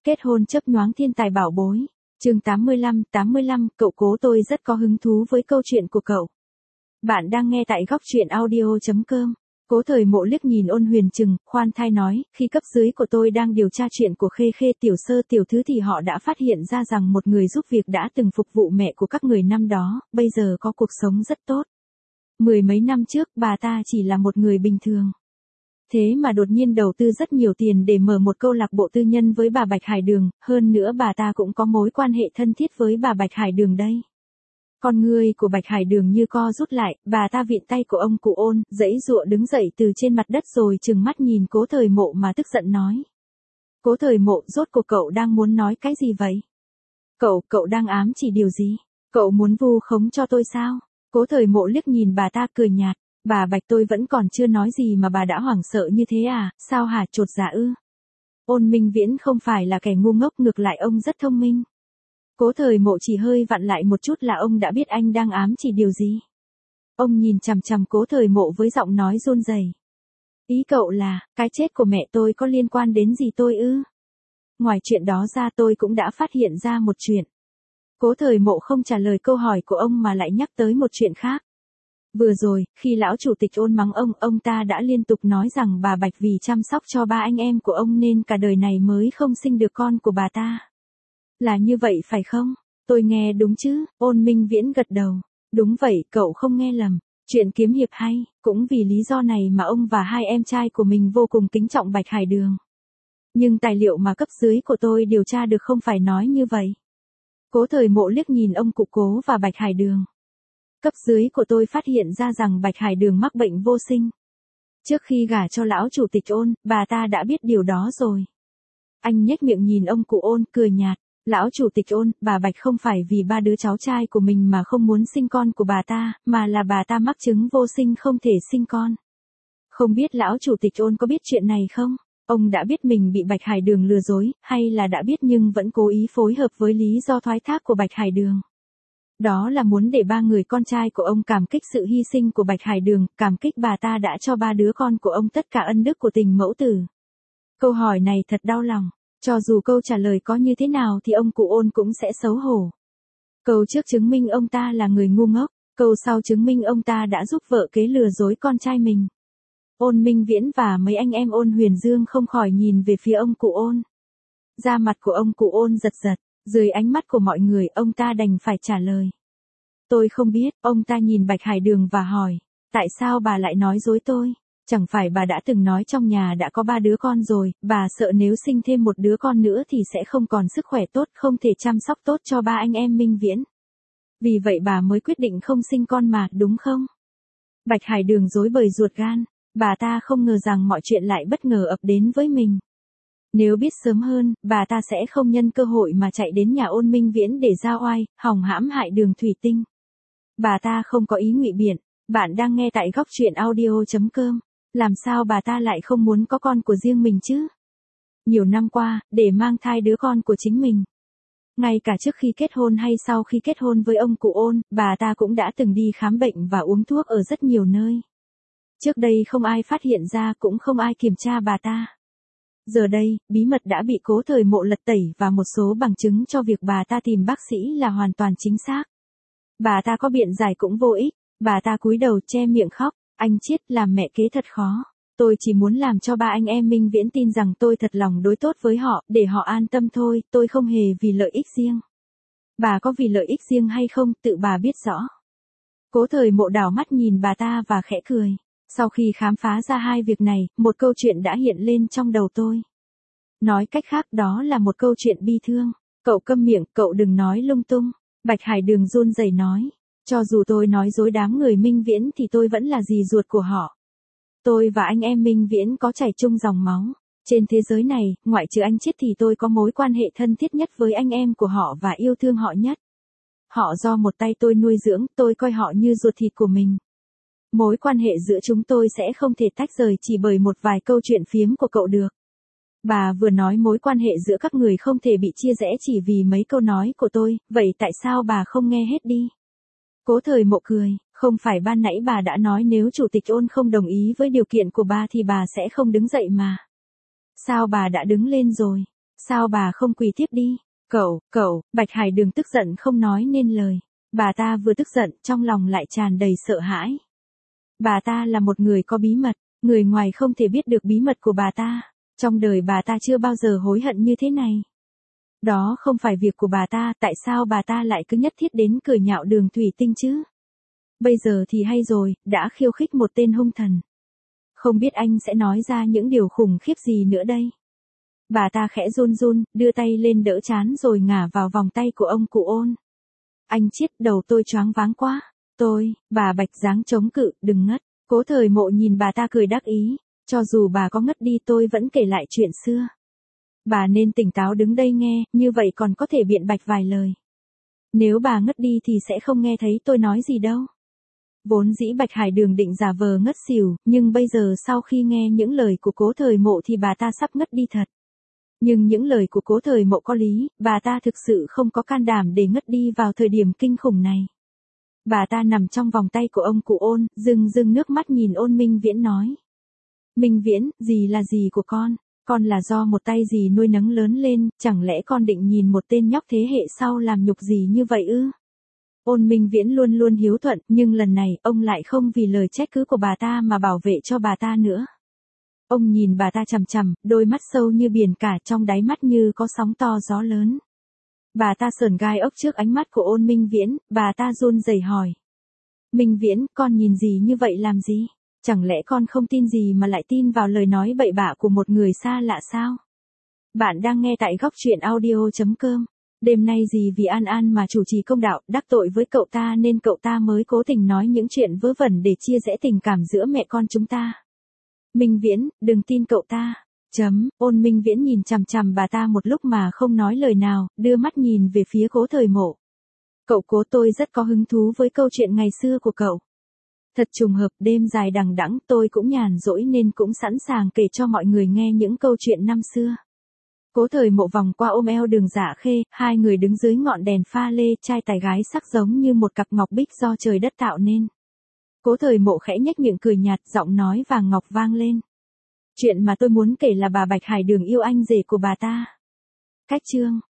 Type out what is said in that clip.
Kết hôn chớp nhoáng thiên tài bảo bối. Chương 85, cậu Cố, tôi rất có hứng thú với câu chuyện của cậu. Bạn đang nghe tại góc truyện audio.com. Cố Thời Mộ liếc nhìn Ôn Huyền Trừng, khoan thai nói, khi cấp dưới của tôi đang điều tra chuyện của Khê Khê tiểu sơ tiểu thứ thì họ đã phát hiện ra rằng một người giúp việc đã từng phục vụ mẹ của các người năm đó, bây giờ có cuộc sống rất tốt. Mười mấy năm trước bà ta chỉ là một người bình thường. Thế mà đột nhiên đầu tư rất nhiều tiền để mở một câu lạc bộ tư nhân với bà Bạch Hải Đường, hơn nữa bà ta cũng có mối quan hệ thân thiết với bà Bạch Hải Đường đây. Con người của Bạch Hải Đường như co rút lại, bà ta vịn tay của ông cụ Ôn, giãy giụa đứng dậy từ trên mặt đất rồi trừng mắt nhìn Cố Thời Mộ mà tức giận nói. Cố Thời Mộ, rốt cuộc cậu đang muốn nói cái gì vậy? Cậu đang ám chỉ điều gì? Cậu muốn vu khống cho tôi sao? Cố Thời Mộ liếc nhìn bà ta cười nhạt. Bà Bạch, tôi vẫn còn chưa nói gì mà bà đã hoảng sợ như thế à, sao hả, chột dạ ư? Ôn Minh Viễn không phải là kẻ ngu ngốc, ngược lại ông rất thông minh. Cố Thời Mộ chỉ hơi vặn lại một chút là ông đã biết anh đang ám chỉ điều gì. Ông nhìn chằm chằm Cố Thời Mộ với giọng nói run rẩy. Ý cậu là, cái chết của mẹ tôi có liên quan đến gì tôi ư? Ngoài chuyện đó ra tôi cũng đã phát hiện ra một chuyện. Cố Thời Mộ không trả lời câu hỏi của ông mà lại nhắc tới một chuyện khác. Vừa rồi, khi lão chủ tịch Ôn mắng ông ta đã liên tục nói rằng bà Bạch vì chăm sóc cho ba anh em của ông nên cả đời này mới không sinh được con của bà ta. Là như vậy phải không? Tôi nghe đúng chứ? Ôn Minh Viễn gật đầu. Đúng vậy, cậu không nghe lầm. Chuyện kiếm hiệp hay, cũng vì lý do này mà ông và hai em trai của mình vô cùng kính trọng Bạch Hải Đường. Nhưng tài liệu mà cấp dưới của tôi điều tra được không phải nói như vậy. Cố Thời Mộ liếc nhìn ông cụ Cố và Bạch Hải Đường. Cấp dưới của tôi phát hiện ra rằng Bạch Hải Đường mắc bệnh vô sinh. Trước khi gả cho lão chủ tịch Ôn, bà ta đã biết điều đó rồi. Anh nhếch miệng nhìn ông cụ Ôn, cười nhạt. Lão chủ tịch Ôn, bà Bạch không phải vì ba đứa cháu trai của mình mà không muốn sinh con của bà ta, mà là bà ta mắc chứng vô sinh không thể sinh con. Không biết lão chủ tịch Ôn có biết chuyện này không? Ông đã biết mình bị Bạch Hải Đường lừa dối, hay là đã biết nhưng vẫn cố ý phối hợp với lý do thoái thác của Bạch Hải Đường? Đó là muốn để ba người con trai của ông cảm kích sự hy sinh của Bạch Hải Đường, cảm kích bà ta đã cho ba đứa con của ông tất cả ân đức của tình mẫu tử. Câu hỏi này thật đau lòng. Cho dù câu trả lời có như thế nào thì ông cụ Ôn cũng sẽ xấu hổ. Câu trước chứng minh ông ta là người ngu ngốc, câu sau chứng minh ông ta đã giúp vợ kế lừa dối con trai mình. Ôn Minh Viễn và mấy anh em Ôn Huyền Dương không khỏi nhìn về phía ông cụ Ôn. Da mặt của ông cụ Ôn giật giật, dưới ánh mắt của mọi người ông ta đành phải trả lời. Tôi không biết, ông ta nhìn Bạch Hải Đường và hỏi, tại sao bà lại nói dối tôi? Chẳng phải bà đã từng nói trong nhà đã có 3 đứa con rồi, bà sợ nếu sinh thêm một đứa con nữa thì sẽ không còn sức khỏe tốt, không thể chăm sóc tốt cho ba anh em Minh Viễn. Vì vậy bà mới quyết định không sinh con mà, đúng không? Bạch Hải Đường rối bời ruột gan, bà ta không ngờ rằng mọi chuyện lại bất ngờ ập đến với mình. Nếu biết sớm hơn, bà ta sẽ không nhân cơ hội mà chạy đến nhà Ôn Minh Viễn để ra oai, hòng hãm hại Đường Thủy Tinh. Bà ta không có ý ngụy biện, bạn đang nghe tại góc truyện audio.com. Làm sao bà ta lại không muốn có con của riêng mình chứ? Nhiều năm qua, để mang thai đứa con của chính mình. Ngay cả trước khi kết hôn hay sau khi kết hôn với ông cụ Ôn, bà ta cũng đã từng đi khám bệnh và uống thuốc ở rất nhiều nơi. Trước đây không ai phát hiện ra, cũng không ai kiểm tra bà ta. Giờ đây, bí mật đã bị Cố Thời Mộ lật tẩy và một số bằng chứng cho việc bà ta tìm bác sĩ là hoàn toàn chính xác. Bà ta có biện giải cũng vô ích, bà ta cúi đầu che miệng khóc. Anh Chiết, làm mẹ kế thật khó. Tôi chỉ muốn làm cho ba anh em Minh Viễn tin rằng tôi thật lòng đối tốt với họ, để họ an tâm thôi, tôi không hề vì lợi ích riêng. Bà có vì lợi ích riêng hay không, tự bà biết rõ. Cố Thời Mộ đảo mắt nhìn bà ta và khẽ cười. Sau khi khám phá ra hai việc này, một câu chuyện đã hiện lên trong đầu tôi. Nói cách khác, đó là một câu chuyện bi thương. Cậu câm miệng, cậu đừng nói lung tung. Bạch Hải Đường run rẩy nói. Cho dù tôi nói dối đám người Minh Viễn thì tôi vẫn là dì ruột của họ. Tôi và anh em Minh Viễn có chảy chung dòng máu. Trên thế giới này, ngoại trừ anh Chiết thì tôi có mối quan hệ thân thiết nhất với anh em của họ và yêu thương họ nhất. Họ do một tay tôi nuôi dưỡng, tôi coi họ như ruột thịt của mình. Mối quan hệ giữa chúng tôi sẽ không thể tách rời chỉ bởi một vài câu chuyện phiếm của cậu được. Bà vừa nói mối quan hệ giữa các người không thể bị chia rẽ chỉ vì mấy câu nói của tôi, vậy tại sao bà không nghe hết đi? Cố Thời Mộ cười, không phải ban nãy bà đã nói nếu chủ tịch Ôn không đồng ý với điều kiện của bà thì bà sẽ không đứng dậy mà. Sao bà đã đứng lên rồi? Sao bà không quỳ tiếp đi? Cậu, Bạch Hải Đường tức giận không nói nên lời. Bà ta vừa tức giận, trong lòng lại tràn đầy sợ hãi. Bà ta là một người có bí mật, người ngoài không thể biết được bí mật của bà ta. Trong đời bà ta chưa bao giờ hối hận như thế này. Đó không phải việc của bà ta, tại sao bà ta lại cứ nhất thiết đến cười nhạo Đường Thủy Tinh chứ? Bây giờ thì hay rồi, đã khiêu khích một tên hung thần. Không biết anh sẽ nói ra những điều khủng khiếp gì nữa đây? Bà ta khẽ run run, đưa tay lên đỡ trán rồi ngả vào vòng tay của ông cụ Ôn. Anh Chiết, đầu tôi choáng váng quá. Bà Bạch dáng chống cự, đừng ngất. Cố Thời Mộ nhìn bà ta cười đắc ý. Cho dù bà có ngất đi tôi vẫn kể lại chuyện xưa. Bà nên tỉnh táo đứng đây nghe, như vậy còn có thể biện bạch vài lời. Nếu bà ngất đi thì sẽ không nghe thấy tôi nói gì đâu. Vốn dĩ Bạch Hải Đường định giả vờ ngất xỉu, nhưng bây giờ sau khi nghe những lời của Cố Thời Mộ thì bà ta sắp ngất đi thật. Nhưng những lời của Cố Thời Mộ có lý, bà ta thực sự không có can đảm để ngất đi vào thời điểm kinh khủng này. Bà ta nằm trong vòng tay của ông cụ Ôn, rưng nước mắt nhìn Ôn Minh Viễn nói. Minh Viễn, gì là gì của con là do một tay dì nuôi nấng lớn lên, chẳng lẽ con định nhìn một tên nhóc thế hệ sau làm nhục gì như vậy ư? Ôn Minh Viễn luôn luôn hiếu thuận, nhưng lần này, ông lại không vì lời trách cứ của bà ta mà bảo vệ cho bà ta nữa. Ông nhìn bà ta chằm chằm, đôi mắt sâu như biển cả, trong đáy mắt như có sóng to gió lớn. Bà ta sởn gai ốc trước ánh mắt của Ôn Minh Viễn, bà ta run rẩy hỏi. Minh Viễn, con nhìn gì như vậy làm gì? Chẳng lẽ con không tin gì mà lại tin vào lời nói bậy bạ của một người xa lạ sao? Bạn đang nghe tại góc truyện audio.com. Đêm nay dì vì An An mà chủ trì công đạo, đắc tội với cậu ta nên cậu ta mới cố tình nói những chuyện vớ vẩn để chia rẽ tình cảm giữa mẹ con chúng ta. Minh Viễn, đừng tin cậu ta. Ôn Minh Viễn nhìn chằm chằm bà ta một lúc mà không nói lời nào, đưa mắt nhìn về phía Cố Thời Mộ. Cậu Cố, tôi rất có hứng thú với câu chuyện ngày xưa của cậu. Thật trùng hợp, đêm dài đằng đẵng tôi cũng nhàn rỗi nên cũng sẵn sàng kể cho mọi người nghe những câu chuyện năm xưa. Cố Thời Mộ vòng qua ôm eo Đường Dạ Khê, hai người đứng dưới ngọn đèn pha lê, trai tài gái sắc giống như một cặp ngọc bích do trời đất tạo nên. Cố Thời Mộ khẽ nhếch miệng cười nhạt, giọng nói vàng ngọc vang lên. Chuyện mà tôi muốn kể là bà Bạch Hải Đường yêu anh rể của bà ta. Cách chương